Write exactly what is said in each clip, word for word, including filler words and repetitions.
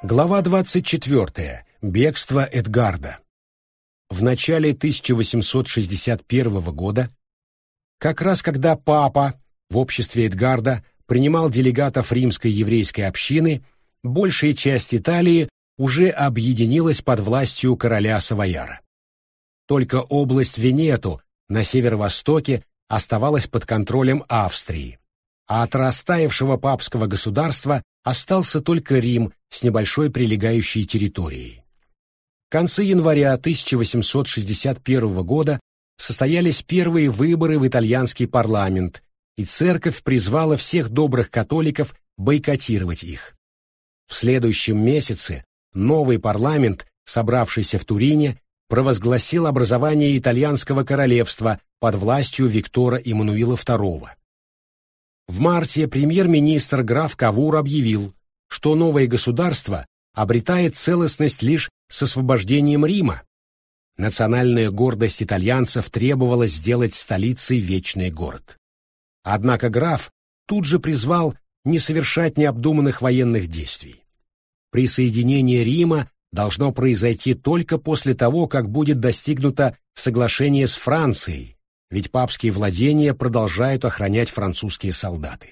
Глава двадцать четвёртая. Бегство Эдгарда. В начале тысяча восемьсот шестьдесят первого года, как раз когда папа в обществе Эдгарда принимал делегатов римской еврейской общины, большая часть Италии уже объединилась под властью короля Савояра. Только область Венету на северо-востоке оставалась под контролем Австрии, а от растаявшего папского государства остался только Рим с небольшой прилегающей территорией. В конце января тысяча восемьсот шестьдесят первого года состоялись первые выборы в итальянский парламент, и церковь призвала всех добрых католиков бойкотировать их. В следующем месяце новый парламент, собравшийся в Турине, провозгласил образование итальянского королевства под властью Виктора Эммануила второго. В марте премьер-министр граф Кавур объявил, что новое государство обретает целостность лишь с освобождением Рима. Национальная гордость итальянцев требовала сделать столицей вечный город. Однако граф тут же призвал не совершать необдуманных военных действий. Присоединение Рима должно произойти только после того, как будет достигнуто соглашение с Францией, ведь папские владения продолжают охранять французские солдаты.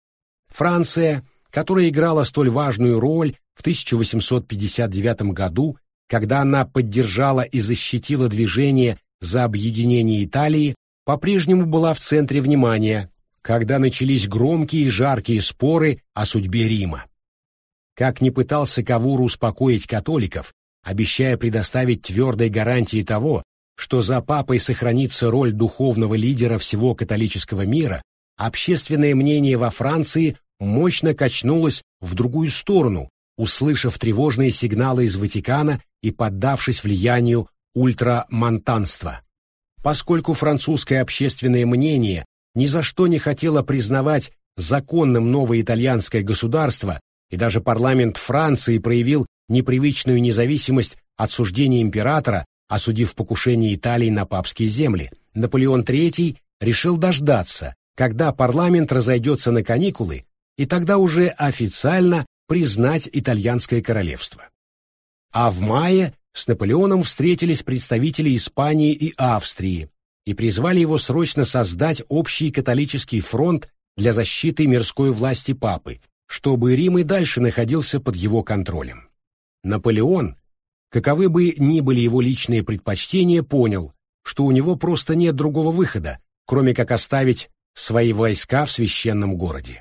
Франция, которая играла столь важную роль в тысяча восемьсот пятьдесят девятом году, когда она поддержала и защитила движение за объединение Италии, по-прежнему была в центре внимания, когда начались громкие и жаркие споры о судьбе Рима. Как ни пытался Кавур успокоить католиков, обещая предоставить твердые гарантии того, что за папой сохранится роль духовного лидера всего католического мира, общественное мнение во Франции мощно качнулось в другую сторону, услышав тревожные сигналы из Ватикана и поддавшись влиянию ультрамонтанства. Поскольку французское общественное мнение ни за что не хотело признавать законным новое итальянское государство, и даже парламент Франции проявил непривычную независимость от суждения императора, осудив покушение Италии на папские земли, Наполеон третий решил дождаться, когда парламент разойдется на каникулы, и тогда уже официально признать итальянское королевство. А в мае с Наполеоном встретились представители Испании и Австрии и призвали его срочно создать общий католический фронт для защиты мирской власти папы, чтобы Рим и дальше находился под его контролем. Наполеон, каковы бы ни были его личные предпочтения, понял, что у него просто нет другого выхода, кроме как оставить свои войска в священном городе.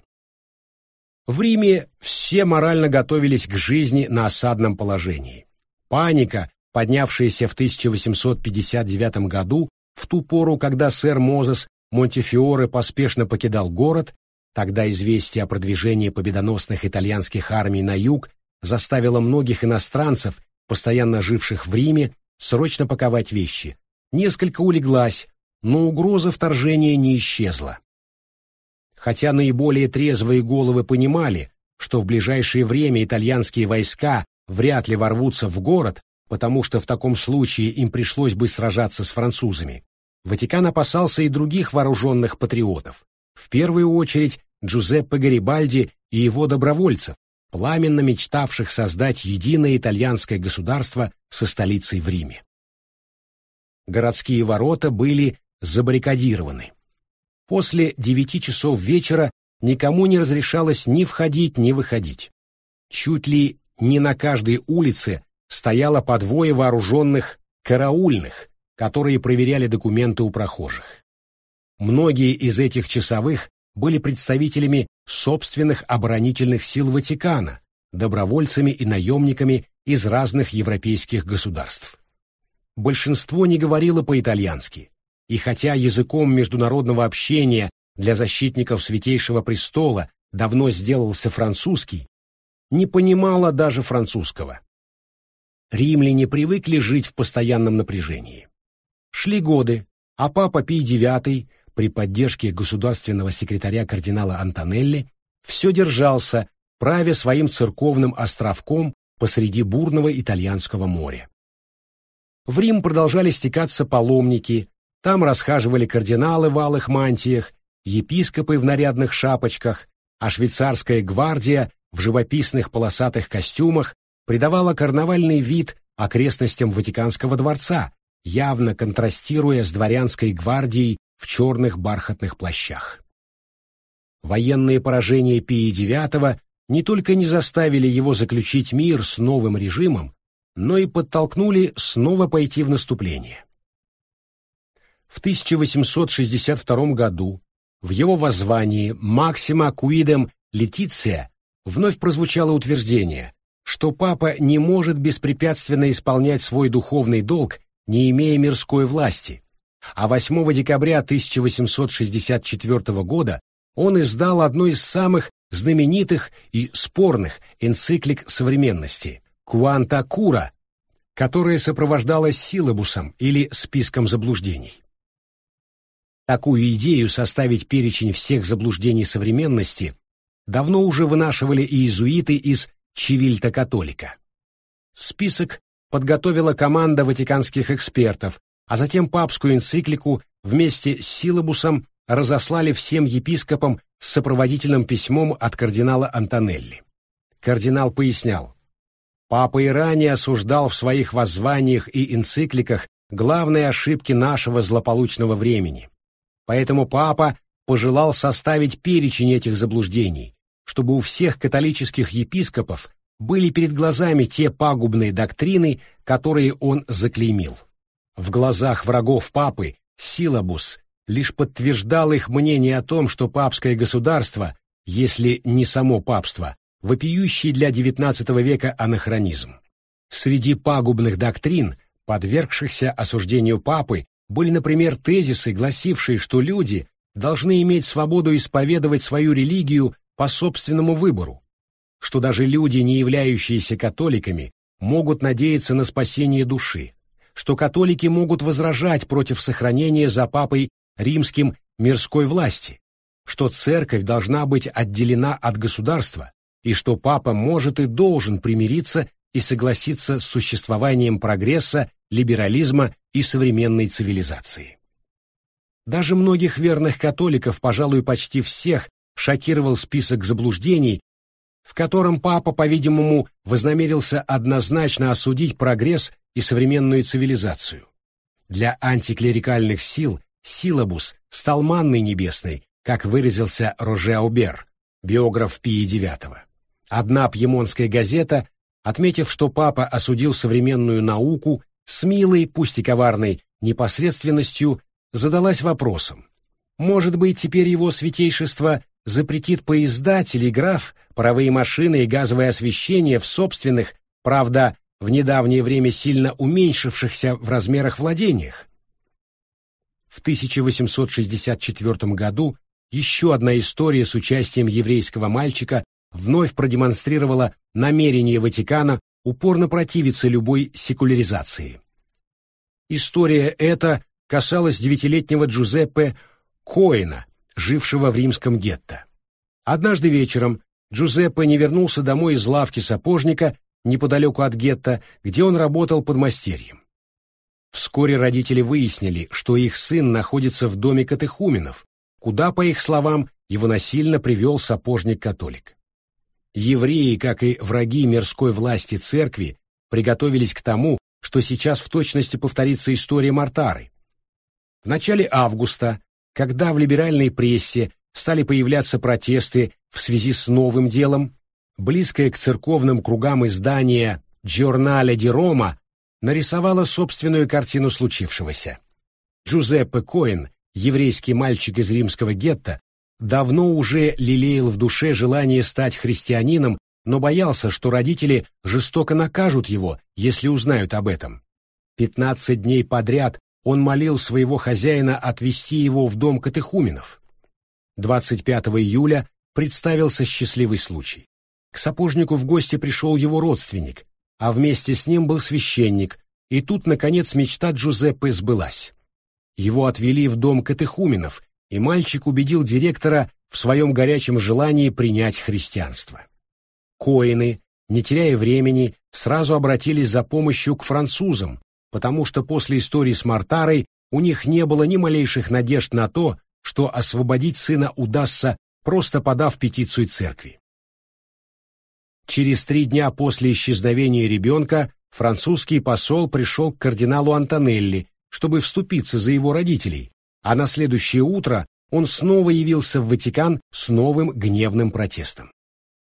В Риме все морально готовились к жизни на осадном положении. Паника, поднявшаяся в тысяча восемьсот пятьдесят девятом году, в ту пору, когда сэр Мозес Монтефиоре поспешно покидал город, тогда известие о продвижении победоносных итальянских армий на юг заставило многих иностранцев, постоянно живших в Риме, срочно паковать вещи. Несколько улеглась, но угроза вторжения не исчезла. Хотя наиболее трезвые головы понимали, что в ближайшее время итальянские войска вряд ли ворвутся в город, потому что в таком случае им пришлось бы сражаться с французами, Ватикан опасался и других вооруженных патриотов, в первую очередь Джузеппе Гарибальди и его добровольцев, пламенно мечтавших создать единое итальянское государство со столицей в Риме. Городские ворота были забаррикадированы. После девяти часов вечера никому не разрешалось ни входить, ни выходить. Чуть ли не на каждой улице стояло по двое вооруженных караульных, которые проверяли документы у прохожих. Многие из этих часовых были представителями собственных оборонительных сил Ватикана, добровольцами и наемниками из разных европейских государств. Большинство не говорило по-итальянски, и хотя языком международного общения для защитников Святейшего Престола давно сделался французский, не понимало даже французского. Римляне привыкли жить в постоянном напряжении. Шли годы, а папа Пий девятый при поддержке государственного секретаря кардинала Антонелли все держался, правя своим церковным островком посреди бурного итальянского моря. В Рим продолжали стекаться паломники, там расхаживали кардиналы в алых мантиях, епископы в нарядных шапочках, а швейцарская гвардия в живописных полосатых костюмах придавало карнавальный вид окрестностям Ватиканского дворца, явно контрастируя с дворянской гвардией в черных бархатных плащах. Военные поражения Пия девятого не только не заставили его заключить мир с новым режимом, но и подтолкнули снова пойти в наступление. В тысяча восемьсот шестьдесят втором году в его воззвании «Maxima Quidem Laetitia» вновь прозвучало утверждение, что папа не может беспрепятственно исполнять свой духовный долг, не имея мирской власти, а восьмого декабря тысяча восемьсот шестьдесят четвертого года он издал одну из самых знаменитых и спорных энциклик современности «Quanta Cura», которая сопровождалась силабусом или списком заблуждений. Такую идею составить перечень всех заблуждений современности давно уже вынашивали иезуиты из Чивильта Католика. Список подготовила команда ватиканских экспертов, а затем папскую энциклику вместе с силабусом разослали всем епископам с сопроводительным письмом от кардинала Антонелли. Кардинал пояснял: «Папа и ранее осуждал в своих воззваниях и энцикликах главные ошибки нашего злополучного времени. Поэтому папа пожелал составить перечень этих заблуждений, чтобы у всех католических епископов были перед глазами те пагубные доктрины, которые он заклеймил. В глазах врагов папы силабус лишь подтверждал их мнение о том, что папское государство, если не само папство, вопиющий для девятнадцатого века анахронизм. Среди пагубных доктрин, подвергшихся осуждению папы, были, например, тезисы, гласившие, что люди должны иметь свободу исповедовать свою религию по собственному выбору, что даже люди, не являющиеся католиками, могут надеяться на спасение души, что католики могут возражать против сохранения за папой римским мирской власти, что церковь должна быть отделена от государства и что папа может и должен примириться и согласиться с существованием прогресса, либерализма и современной цивилизации. Даже многих верных католиков, пожалуй, почти всех, шокировал список заблуждений, в котором папа, по-видимому, вознамерился однозначно осудить прогресс и современную цивилизацию. Для антиклерикальных сил силабус стал манной небесной, как выразился Роже Аубер, биограф Пия девятого. Одна пьемонтская газета, отметив, что папа осудил современную науку, с милой, пусть и коварной, непосредственностью задалась вопросом: может быть, теперь его святейшество запретит поезда, телеграф, паровые машины и газовое освещение в собственных, правда, в недавнее время сильно уменьшившихся в размерах владениях? В тысяча восемьсот шестьдесят четвертом году еще одна история с участием еврейского мальчика вновь продемонстрировала намерение Ватикана упорно противиться любой секуляризации. История эта касалась девятилетнего Джузеппе Коэна, жившего в римском гетто. Однажды вечером Джузеппе не вернулся домой из лавки сапожника неподалеку от гетто, где он работал подмастерьем. Вскоре родители выяснили, что их сын находится в доме катехуменов, куда, по их словам, его насильно привел сапожник-католик. Евреи, как и враги мирской власти церкви, приготовились к тому, что сейчас в точности повторится история Мартары. В начале августа, когда в либеральной прессе стали появляться протесты в связи с новым делом, близкое к церковным кругам издание «Giornale di Roma» нарисовало собственную картину случившегося. Джузеппе Коэн, еврейский мальчик из римского гетто, давно уже лелеял в душе желание стать христианином, но боялся, что родители жестоко накажут его, если узнают об этом. Пятнадцать дней подряд он молил своего хозяина отвезти его в дом катехуменов. двадцать пятого июля представился счастливый случай. К сапожнику в гости пришел его родственник, а вместе с ним был священник, и тут, наконец, мечта Джузеппе сбылась. Его отвели в дом катехуменов, и мальчик убедил директора в своем горячем желании принять христианство. Коэны, не теряя времени, сразу обратились за помощью к французам, потому что после истории с Мартарой у них не было ни малейших надежд на то, что освободить сына удастся, просто подав петицию церкви. Через три дня после исчезновения ребенка французский посол пришел к кардиналу Антонелли, чтобы вступиться за его родителей, а на следующее утро он снова явился в Ватикан с новым гневным протестом.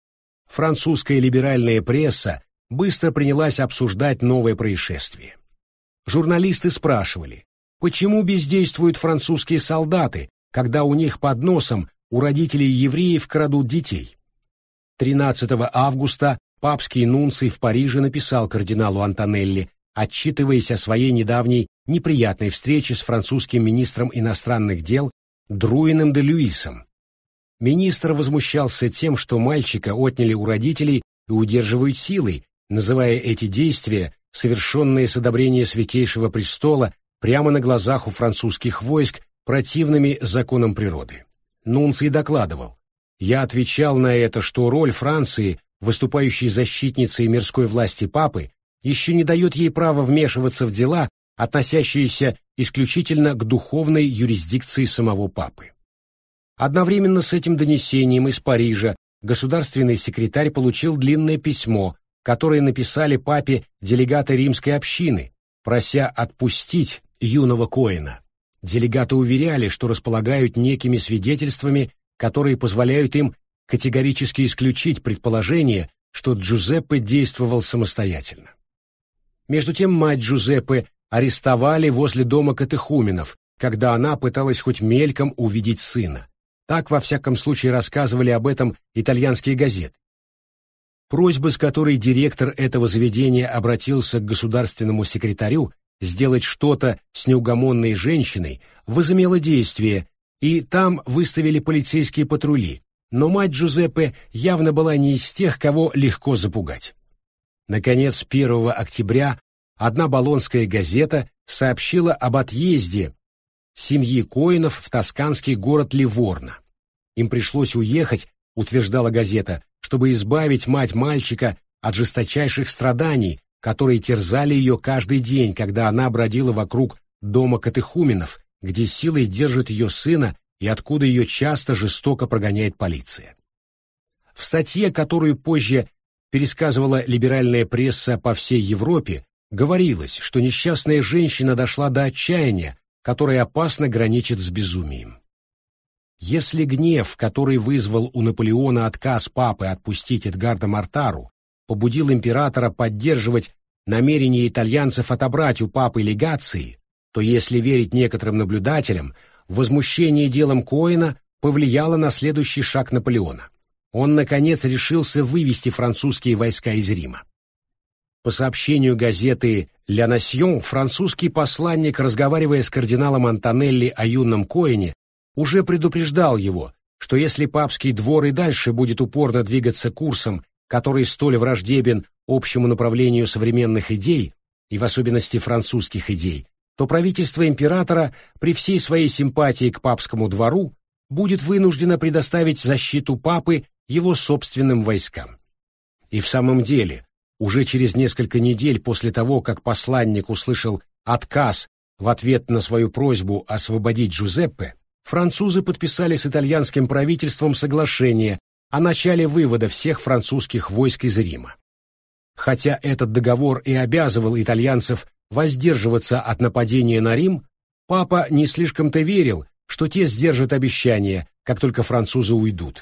Французская либеральная пресса быстро принялась обсуждать новое происшествие. Журналисты спрашивали, почему бездействуют французские солдаты, когда у них под носом у родителей евреев крадут детей. тринадцатого августа папский нунций в Париже написал кардиналу Антонелли, отчитываясь о своей недавней неприятной встрече с французским министром иностранных дел Друином де Люисом. Министр возмущался тем, что мальчика отняли у родителей и удерживают силой, называя эти действия, совершенные с одобрения Святейшего Престола, прямо на глазах у французских войск, противными законам природы. Нунций докладывал: «Я отвечал на это, что роль Франции, выступающей защитницей мирской власти папы, еще не дает ей права вмешиваться в дела, относящиеся исключительно к духовной юрисдикции самого папы». Одновременно с этим донесением из Парижа государственный секретарь получил длинное письмо, которое написали папе делегаты римской общины, прося отпустить юного Коэна. Делегаты уверяли, что располагают некими свидетельствами, которые позволяют им категорически исключить предположение, что Джузеппе действовал самостоятельно. Между тем мать Джузеппе арестовали возле дома катехуменов, когда она пыталась хоть мельком увидеть сына. Так, во всяком случае, рассказывали об этом итальянские газеты. Просьба, с которой директор этого заведения обратился к государственному секретарю сделать что-то с неугомонной женщиной, возымела действие, и там выставили полицейские патрули, но мать Джузеппе явно была не из тех, кого легко запугать. Наконец, первого октября одна болонская газета сообщила об отъезде семьи Коэнов в тосканский город Ливорно. Им пришлось уехать, утверждала газета, чтобы избавить мать мальчика от жесточайших страданий, которые терзали ее каждый день, когда она бродила вокруг дома катехуменов, где силой держит ее сына и откуда ее часто жестоко прогоняет полиция. В статье, которую позже пересказывала либеральная пресса по всей Европе, говорилось, что несчастная женщина дошла до отчаяния, которое опасно граничит с безумием. Если гнев, который вызвал у Наполеона отказ папы отпустить Эдгарда Мортару, побудил императора поддерживать намерение итальянцев отобрать у папы легации, то, если верить некоторым наблюдателям, возмущение делом Коэна повлияло на следующий шаг Наполеона. Он, наконец, решился вывести французские войска из Рима. По сообщению газеты «Ля Насьон», французский посланник, разговаривая с кардиналом Антонелли о юном Коэне, уже предупреждал его, что если папский двор и дальше будет упорно двигаться курсом, который столь враждебен общему направлению современных идей, и в особенности французских идей, то правительство императора при всей своей симпатии к папскому двору будет вынуждено предоставить защиту папы его собственным войскам. И в самом деле, уже через несколько недель после того, как посланник услышал отказ в ответ на свою просьбу освободить Джузеппе, французы подписали с итальянским правительством соглашение о начале вывода всех французских войск из Рима. Хотя этот договор и обязывал итальянцев воздерживаться от нападения на Рим, папа не слишком-то верил, что те сдержат обещание, как только французы уйдут.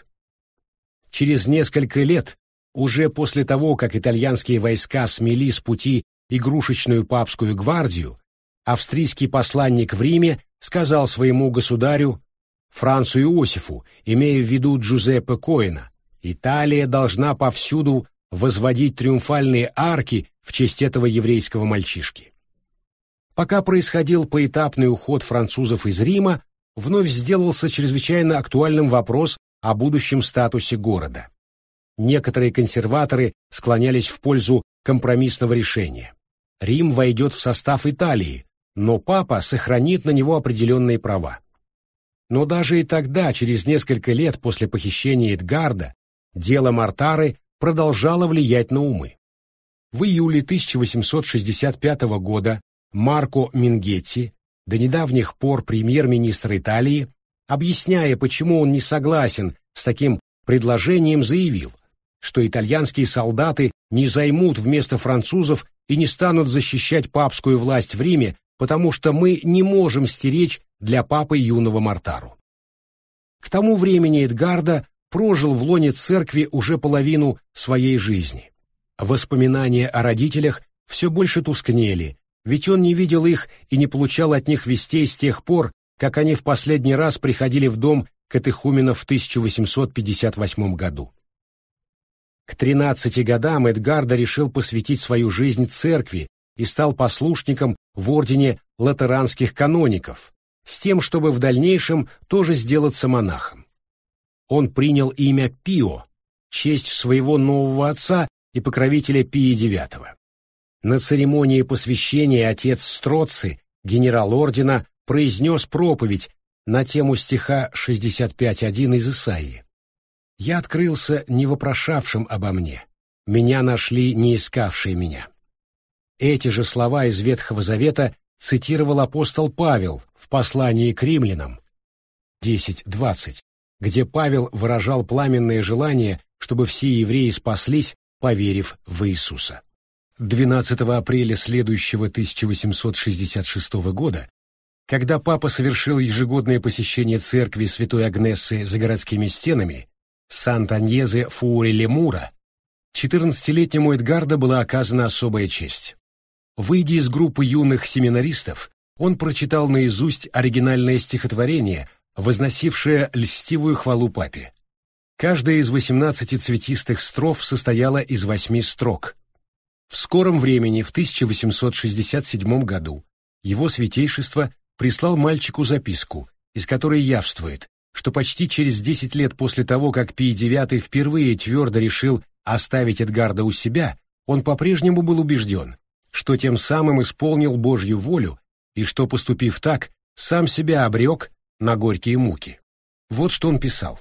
Через несколько лет, уже после того, как итальянские войска смели с пути игрушечную папскую гвардию, австрийский посланник в Риме сказал своему государю Францу Иосифу, имея в виду Джузеппе Коэна: «Италия должна повсюду возводить триумфальные арки в честь этого еврейского мальчишки». Пока происходил поэтапный уход французов из Рима, вновь сделался чрезвычайно актуальным вопрос о будущем статусе города. Некоторые консерваторы склонялись в пользу компромиссного решения. Рим войдет в состав Италии, но папа сохранит на него определенные права. Но даже и тогда, через несколько лет после похищения Эдгарда, дело Мортары продолжало влиять на умы. В июле тысяча восемьсот шестьдесят пятого года Марко Мингетти, до недавних пор премьер-министр Италии, объясняя, почему он не согласен с таким предложением, заявил: что итальянские солдаты не займут вместо французов и не станут защищать папскую власть в Риме, потому что мы не можем стеречь для папы юного Мортару. К тому времени Эдгарда прожил в лоне церкви уже половину своей жизни. Воспоминания о родителях все больше тускнели, ведь он не видел их и не получал от них вестей с тех пор, как они в последний раз приходили в дом катехуменов в тысяча восемьсот пятьдесят восьмом году. К тринадцати годам Эдгарда решил посвятить свою жизнь церкви и стал послушником в ордене латеранских каноников, с тем, чтобы в дальнейшем тоже сделаться монахом. Он принял имя Пио, честь своего нового отца и покровителя Пия девятого. На церемонии посвящения отец Строци, генерал ордена, произнес проповедь на тему стиха шестьдесят пять один из Исаии. «Я открылся не вопрошавшим обо мне, меня нашли не искавшие меня». Эти же слова из Ветхого Завета цитировал апостол Павел в послании к римлянам десять двадцать, где Павел выражал пламенное желание, чтобы все евреи спаслись, поверив в Иисуса. двенадцатого апреля следующего тысяча восемьсот шестьдесят шестого года, когда папа совершил ежегодное посещение церкви Святой Агнессы за городскими стенами, Сант'Аньезе фуори ле Мура, четырнадцатилетнему Эдгарда была оказана особая честь. Выйдя из группы юных семинаристов, он прочитал наизусть оригинальное стихотворение, возносившее льстивую хвалу папе. Каждая из восемнадцати цветистых строф состояла из восьми строк. В скором времени, в тысяча восемьсот шестьдесят седьмом году, его святейшество прислал мальчику записку, из которой явствует, что почти через десять лет после того, как Пий девятый впервые твердо решил оставить Эдгарда у себя, он по-прежнему был убежден, что тем самым исполнил Божью волю и что, поступив так, сам себя обрек на горькие муки. Вот что он писал.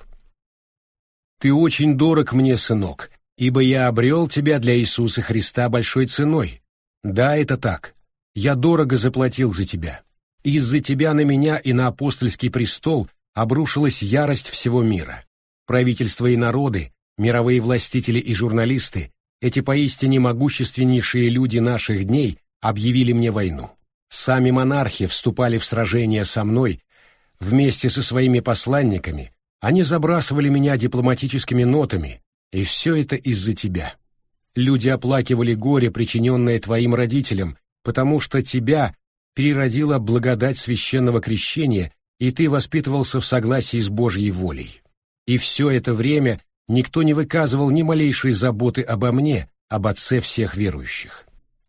«Ты очень дорог мне, сынок, ибо я обрел тебя для Иисуса Христа большой ценой. Да, это так. Я дорого заплатил за тебя. Из-за тебя на меня и на апостольский престол обрушилась ярость всего мира. Правительства и народы, мировые властители и журналисты, эти поистине могущественнейшие люди наших дней объявили мне войну. Сами монархи вступали в сражения со мной, вместе со своими посланниками, они забрасывали меня дипломатическими нотами, и все это из-за тебя. Люди оплакивали горе, причиненное твоим родителям, потому что тебя переродила благодать священного крещения, и ты воспитывался в согласии с Божьей волей. И все это время никто не выказывал ни малейшей заботы обо мне, об отце всех верующих».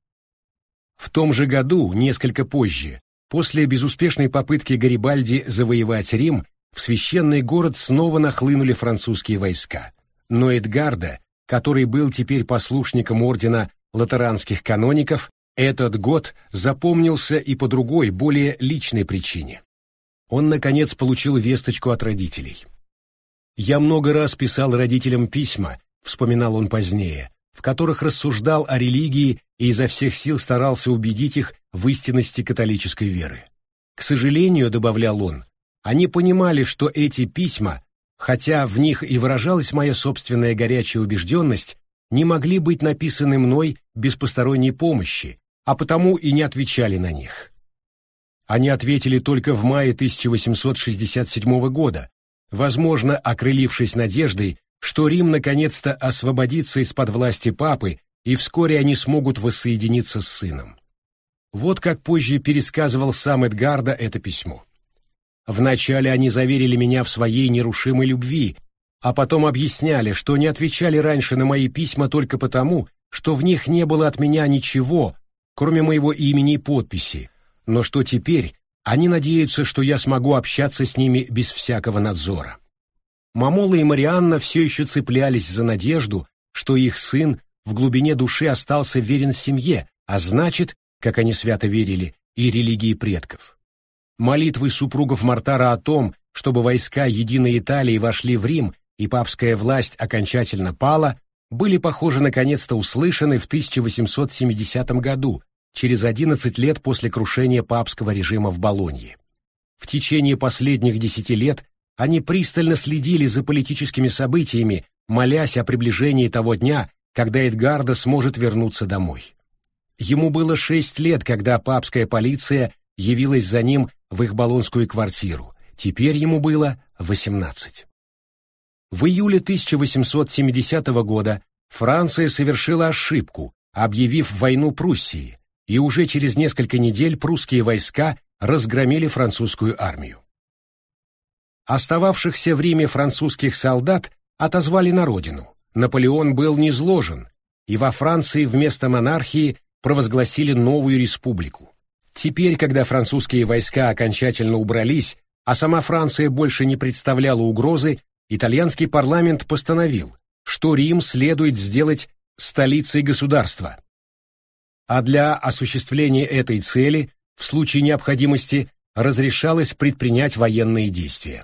В том же году, несколько позже, после безуспешной попытки Гарибальди завоевать Рим, в священный город снова нахлынули французские войска. Но Эдгарда, который был теперь послушником ордена латеранских каноников, этот год запомнился и по другой, более личной причине. Он, наконец, получил весточку от родителей. «Я много раз писал родителям письма», — вспоминал он позднее, в которых рассуждал о религии и изо всех сил старался убедить их в истинности католической веры. К сожалению, добавлял он, они понимали, что эти письма, хотя в них и выражалась моя собственная горячая убежденность, не могли быть написаны мной без посторонней помощи, а потому и не отвечали на них. Они ответили только в мае тысяча восемьсот шестьдесят седьмого года, возможно, окрылившись надеждой, что Рим наконец-то освободится из-под власти папы, и вскоре они смогут воссоединиться с сыном. Вот как позже пересказывал сам Эдгарда это письмо. «Вначале они заверили меня в своей нерушимой любви, а потом объясняли, что не отвечали раньше на мои письма только потому, что в них не было от меня ничего, кроме моего имени и подписи, но что теперь они надеются, что я смогу общаться с ними без всякого надзора». Мамола и Марианна все еще цеплялись за надежду, что их сын в глубине души остался верен семье, а значит, как они свято верили, и религии предков. Молитвы супругов Мортара о том, чтобы войска единой Италии вошли в Рим и папская власть окончательно пала, были, похоже, наконец-то услышаны в тысяча восемьсот семидесятом году, через одиннадцать лет после крушения папского режима в Болонье. В течение последних десяти лет они пристально следили за политическими событиями, молясь о приближении того дня, когда Эдгардо сможет вернуться домой. Ему было шесть лет, когда папская полиция явилась за ним в их болонскую квартиру. Теперь ему было восемнадцать. В июле тысяча восемьсот семидесятого года Франция совершила ошибку, объявив войну Пруссии, и уже через несколько недель прусские войска разгромили французскую армию. Остававшихся в Риме французских солдат отозвали на родину. Наполеон был низложен, и во Франции вместо монархии провозгласили новую республику. Теперь, когда французские войска окончательно убрались, а сама Франция больше не представляла угрозы, итальянский парламент постановил, что Рим следует сделать столицей государства. А для осуществления этой цели, в случае необходимости, разрешалось предпринять военные действия.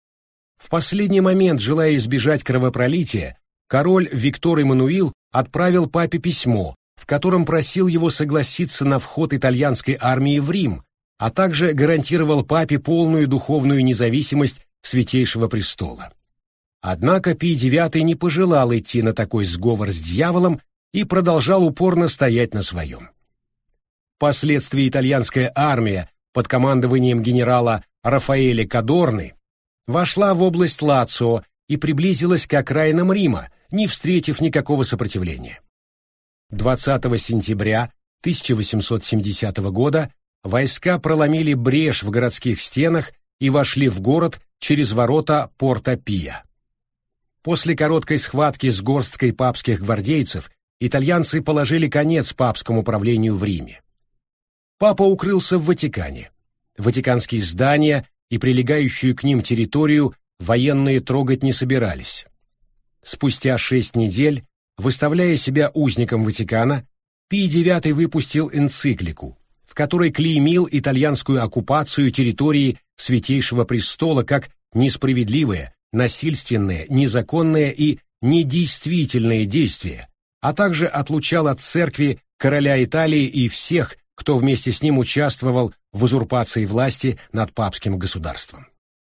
В последний момент, желая избежать кровопролития, король Виктор Эммануил отправил папе письмо, в котором просил его согласиться на вход итальянской армии в Рим, а также гарантировал папе полную духовную независимость Святейшего престола. Однако Пий девятый не пожелал идти на такой сговор с дьяволом и продолжал упорно стоять на своем. Впоследствии итальянская армия под командованием генерала Рафаэля Кадорны вошла в область Лацио и приблизилась к окраинам Рима, не встретив никакого сопротивления. двадцатого сентября тысяча восемьсот семидесятого года войска проломили брешь в городских стенах и вошли в город через ворота Порта-Пия. После короткой схватки с горсткой папских гвардейцев итальянцы положили конец папскому правлению в Риме. Папа укрылся в Ватикане. Ватиканские здания и прилегающую к ним территорию военные трогать не собирались. Спустя шесть недель, выставляя себя узником Ватикана, Пий девятый выпустил энциклику, в которой клеймил итальянскую оккупацию территории Святейшего престола как несправедливое, насильственное, незаконное и недействительное действие, а также отлучал от церкви короля Италии и всех, кто вместе с ним участвовал в узурпации власти над папским государством.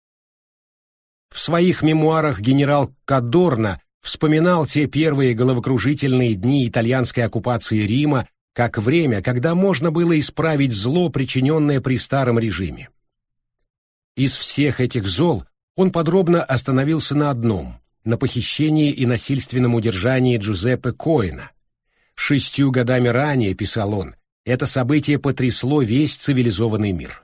В своих мемуарах генерал Кадорна вспоминал те первые головокружительные дни итальянской оккупации Рима как время, когда можно было исправить зло, причиненное при старом режиме. Из всех этих зол он подробно остановился на одном – на похищении и насильственном удержании Джузеппе Коэна. Шестью годами ранее, писал он, это событие потрясло весь цивилизованный мир.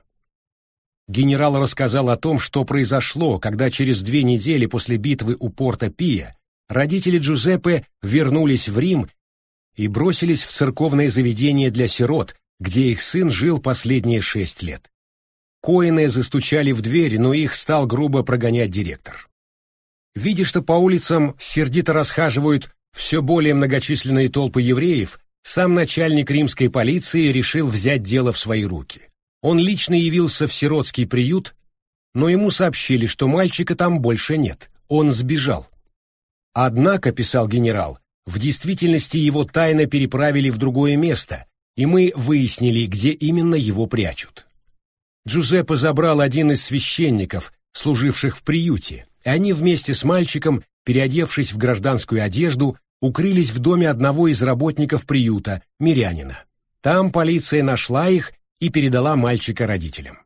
Генерал рассказал о том, что произошло, когда через две недели после битвы у Порта-Пия родители Джузеппе вернулись в Рим и бросились в церковное заведение для сирот, где их сын жил последние шесть лет. Коэны застучали в дверь, но их стал грубо прогонять директор. Видя, что по улицам сердито расхаживают все более многочисленные толпы евреев, сам начальник римской полиции решил взять дело в свои руки. Он лично явился в сиротский приют, но ему сообщили, что мальчика там больше нет, он сбежал. Однако, писал генерал, в действительности его тайно переправили в другое место, и мы выяснили, где именно его прячут. Джузеппе забрал один из священников, служивших в приюте, и они вместе с мальчиком, переодевшись в гражданскую одежду, укрылись в доме одного из работников приюта, мирянина. Там полиция нашла их и передала мальчика родителям.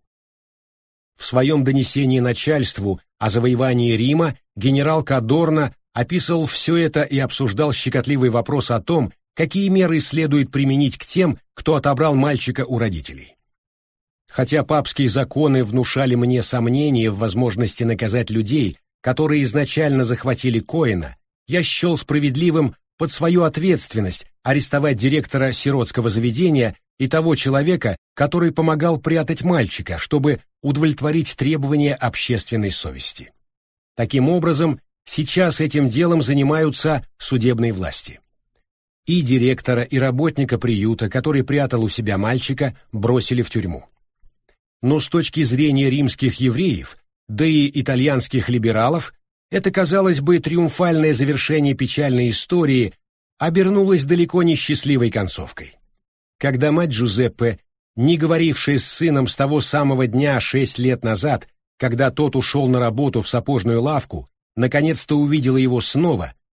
В своем донесении начальству о завоевании Рима генерал Кадорна описывал все это и обсуждал щекотливый вопрос о том, какие меры следует применить к тем, кто отобрал мальчика у родителей. Хотя папские законы внушали мне сомнения в возможности наказать людей, которые изначально захватили Коэна, я счел справедливым под свою ответственность арестовать директора сиротского заведения и того человека, который помогал прятать мальчика, чтобы удовлетворить требования общественной совести. Таким образом, сейчас этим делом занимаются судебные власти. И директора, и работника приюта, который прятал у себя мальчика, бросили в тюрьму. Но с точки зрения римских евреев, да и итальянских либералов, это, казалось бы, триумфальное завершение печальной истории обернулось далеко не счастливой концовкой. Когда мать Джузеппе, не говорившая с сыном с того самого дня шесть лет назад, когда тот ушел на работу в сапожную лавку, наконец-то увидела его снова,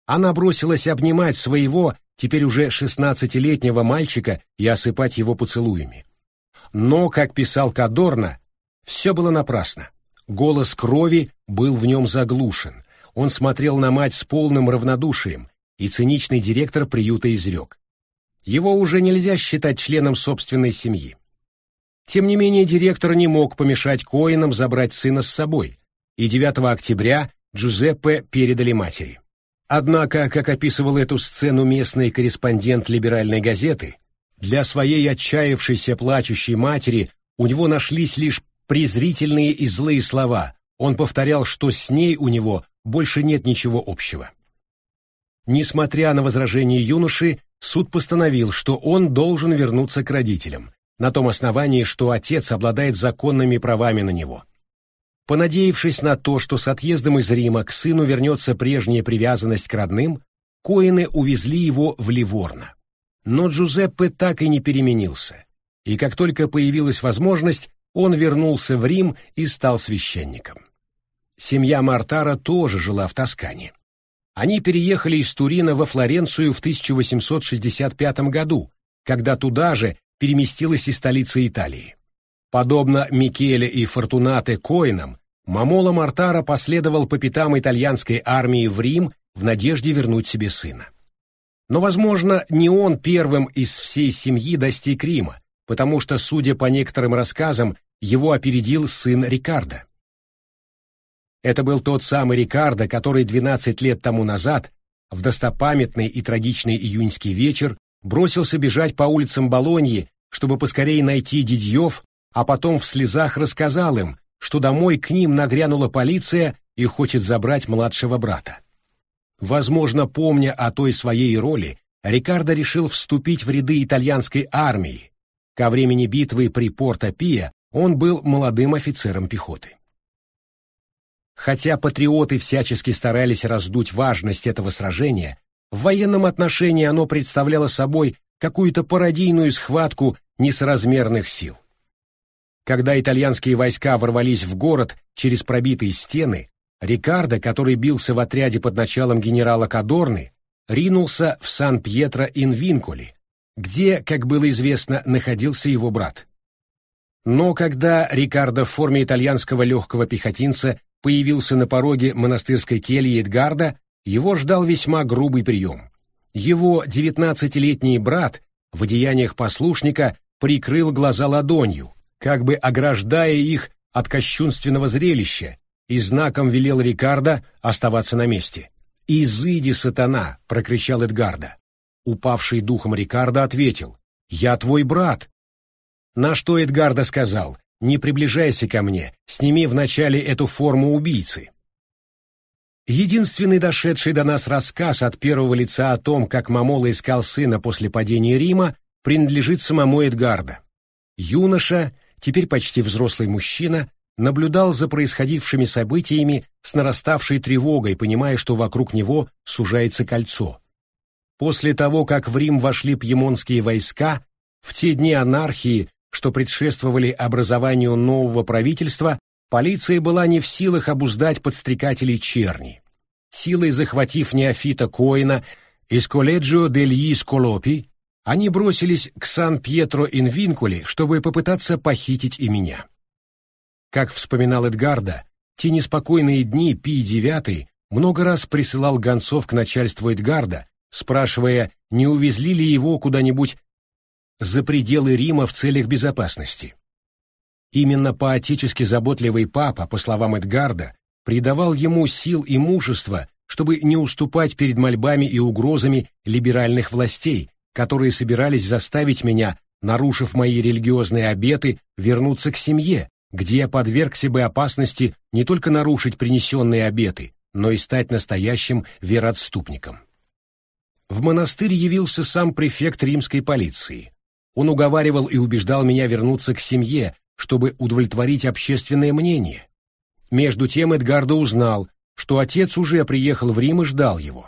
Она бросилась обнимать своего, теперь уже шестнадцатилетнего мальчика и осыпать его поцелуями. Но, как писал Кадорна, все было напрасно. Голос крови был в нем заглушен. Он смотрел на мать с полным равнодушием, и циничный директор приюта изрек: его уже нельзя считать членом собственной семьи. Тем не менее, директор не мог помешать Коэнам забрать сына с собой, и девятого октября Джузеппе передали матери. Однако, как описывал эту сцену местный корреспондент либеральной газеты, для своей отчаявшейся плачущей матери у него нашлись лишь презрительные и злые слова. Он повторял, что с ней у него больше нет ничего общего. Несмотря на возражения юноши, суд постановил, что он должен вернуться к родителям, на том основании, что отец обладает законными правами на него. Понадеявшись на то, что с отъездом из Рима к сыну вернется прежняя привязанность к родным, Коэны увезли его в Ливорно. Но Джузеппе так и не переменился, и как только появилась возможность, он вернулся в Рим и стал священником. Семья Мортара тоже жила в Тоскане. Они переехали из Турина во Флоренцию в тысяча восемьсот шестьдесят пятом году, когда туда же переместилась и столица Италии. Подобно Микеле и Фортунате Коэнам, Момоло Мортара последовал по пятам итальянской армии в Рим в надежде вернуть себе сына. Но, возможно, не он первым из всей семьи достиг Рима, потому что, судя по некоторым рассказам, его опередил сын Рикардо. Это был тот самый Рикардо, который двенадцать лет тому назад, в достопамятный и трагичный июньский вечер, бросился бежать по улицам Болоньи, чтобы поскорее найти Дидьев, а потом в слезах рассказал им, что домой к ним нагрянула полиция и хочет забрать младшего брата. Возможно, помня о той своей роли, Рикардо решил вступить в ряды итальянской армии. Ко времени битвы при Порто-Пиа он был молодым офицером пехоты. Хотя патриоты всячески старались раздуть важность этого сражения, в военном отношении оно представляло собой какую-то пародийную схватку несоразмерных сил. Когда итальянские войска ворвались в город через пробитые стены, Рикардо, который бился в отряде под началом генерала Кадорны, ринулся в Сан-Пьетро-ин-Винколи, где, как было известно, находился его брат. Но когда Рикардо в форме итальянского легкого пехотинца появился на пороге монастырской кельи Эдгарда, его ждал весьма грубый прием. Его девятнадцатилетний брат в одеяниях послушника прикрыл глаза ладонью, как бы ограждая их от кощунственного зрелища, и знаком велел Рикардо оставаться на месте. «Изыди, сатана!» — прокричал Эдгарда. Упавший духом Рикардо ответил: «Я твой брат». На что Эдгарда сказал: «Не приближайся ко мне, сними вначале эту форму убийцы». Единственный дошедший до нас рассказ от первого лица о том, как Момоло искал сына после падения Рима, принадлежит самому Эдгарда. Юноша, теперь почти взрослый мужчина, наблюдал за происходившими событиями с нараставшей тревогой, понимая, что вокруг него сужается кольцо. После того, как в Рим вошли пьемонтские войска, в те дни анархии, что предшествовали образованию нового правительства, полиция была не в силах обуздать подстрекателей черни. Силой захватив неофита Коэна из колледжио дегli Сколопи, они бросились к Сан-Пьетро-ин-Винколи, чтобы попытаться похитить и меня. Как вспоминал Эдгарда, те неспокойные дни Пий девятый много раз присылал гонцов к начальству Эдгарда, спрашивая, не увезли ли его куда-нибудь за пределы Рима в целях безопасности. Именно поотечески заботливый папа, по словам Эдгарда, придавал ему сил и мужества, чтобы не уступать перед мольбами и угрозами либеральных властей, которые собирались заставить меня, нарушив мои религиозные обеты, вернуться к семье, где я подвергся бы опасности не только нарушить принесенные обеты, но и стать настоящим вероотступником. В монастырь явился сам префект римской полиции. Он уговаривал и убеждал меня вернуться к семье, чтобы удовлетворить общественное мнение. Между тем Эдгардо узнал, что отец уже приехал в Рим и ждал его.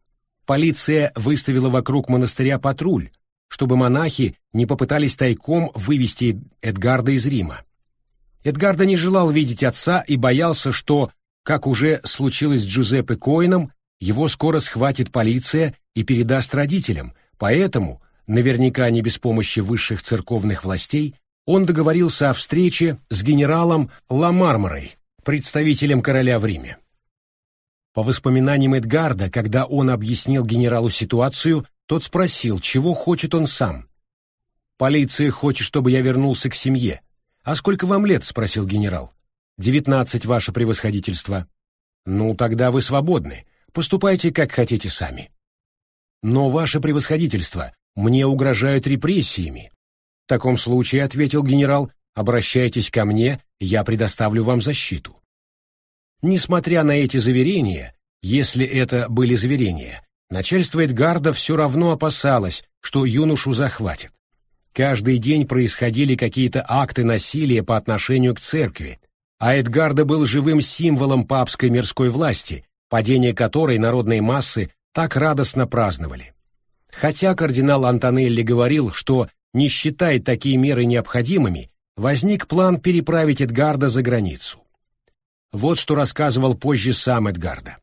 Полиция выставила вокруг монастыря патруль, чтобы монахи не попытались тайком вывести Эдгарда из Рима. Эдгардо не желал видеть отца и боялся, что, как уже случилось с Джузеппе Коэном, Его скоро схватит полиция и передаст родителям, поэтому, наверняка не без помощи высших церковных властей, он договорился о встрече с генералом Ламарморой, представителем короля в Риме. По воспоминаниям Эдгарда, когда он объяснил генералу ситуацию, тот спросил, чего хочет он сам. «Полиция хочет, чтобы я вернулся к семье». «А сколько вам лет?» — спросил генерал. «Девятнадцать, ваше превосходительство». «Ну, тогда вы свободны. Поступайте, как хотите сами». «Но, ваше превосходительство, мне угрожают репрессиями». «В таком случае», — ответил генерал, — «обращайтесь ко мне, я предоставлю вам защиту». Несмотря на эти заверения, если это были заверения, начальство Эдгарда все равно опасалось, что юношу захватят. Каждый день происходили какие-то акты насилия по отношению к церкви, а Эдгарда был живым символом папской мирской власти, падение которой народные массы так радостно праздновали. Хотя кардинал Антонелли говорил, что не считает такие меры необходимыми, возник план переправить Эдгарда за границу. Вот что рассказывал позже сам Эдгарда.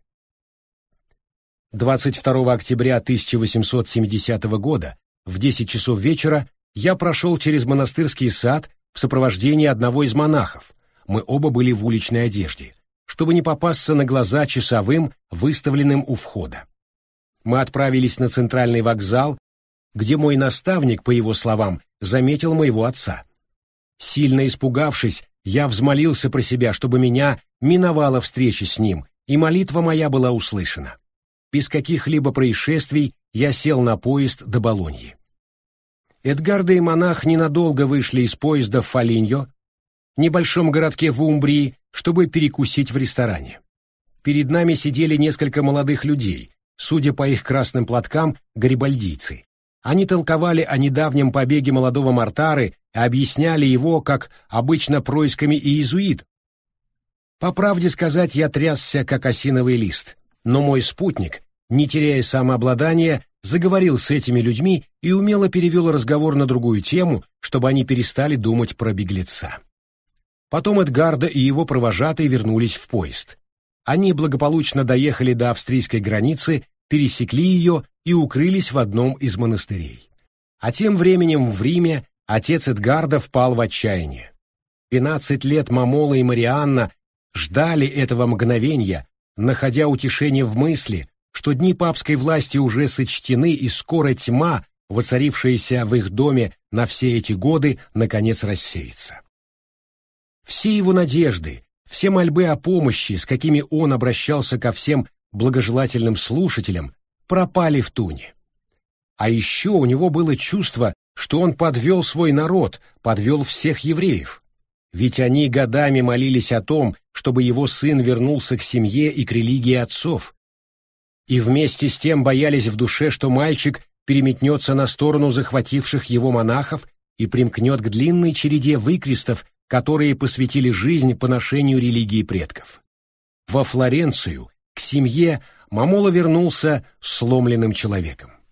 двадцать второго октября тысяча восемьсот семидесятого года в десять часов вечера я прошел через монастырский сад в сопровождении одного из монахов, мы оба были в уличной одежде, чтобы не попасться на глаза часовым, выставленным у входа. Мы отправились на центральный вокзал, где мой наставник, по его словам, заметил моего отца. Сильно испугавшись, я взмолился про себя, чтобы меня миновала встреча с ним, и молитва моя была услышана. Без каких-либо происшествий я сел на поезд до Болоньи. Эдгарда и монах ненадолго вышли из поезда в Фолиньо, небольшом городке в Умбрии, чтобы перекусить в ресторане. Перед нами сидели несколько молодых людей, судя по их красным платкам, гарибальдийцы. Они толковали о недавнем побеге молодого Мортары и объясняли его, как обычно, происками иезуит. По правде сказать, я трясся, как осиновый лист, но мой спутник, не теряя самообладания, заговорил с этими людьми и умело перевел разговор на другую тему, чтобы они перестали думать про беглеца. Потом Эдгарда и его провожатые вернулись в поезд. Они благополучно доехали до австрийской границы, пересекли ее и укрылись в одном из монастырей. А тем временем в Риме отец Эдгарда впал в отчаяние. Пятнадцать лет Мамола и Марианна ждали этого мгновения, находя утешение в мысли, что дни папской власти уже сочтены, и скоро тьма, воцарившаяся в их доме на все эти годы, наконец рассеется. Все его надежды, все мольбы о помощи, с какими он обращался ко всем благожелательным слушателям, пропали в туне. А еще у него было чувство, что он подвел свой народ, подвел всех евреев. Ведь они годами молились о том, чтобы его сын вернулся к семье и к религии отцов. И вместе с тем боялись в душе, что мальчик переметнется на сторону захвативших его монахов и примкнет к длинной череде выкрестов, которые посвятили жизнь поношению религии предков. Во Флоренцию, к семье, Мамола вернулся сломленным человеком.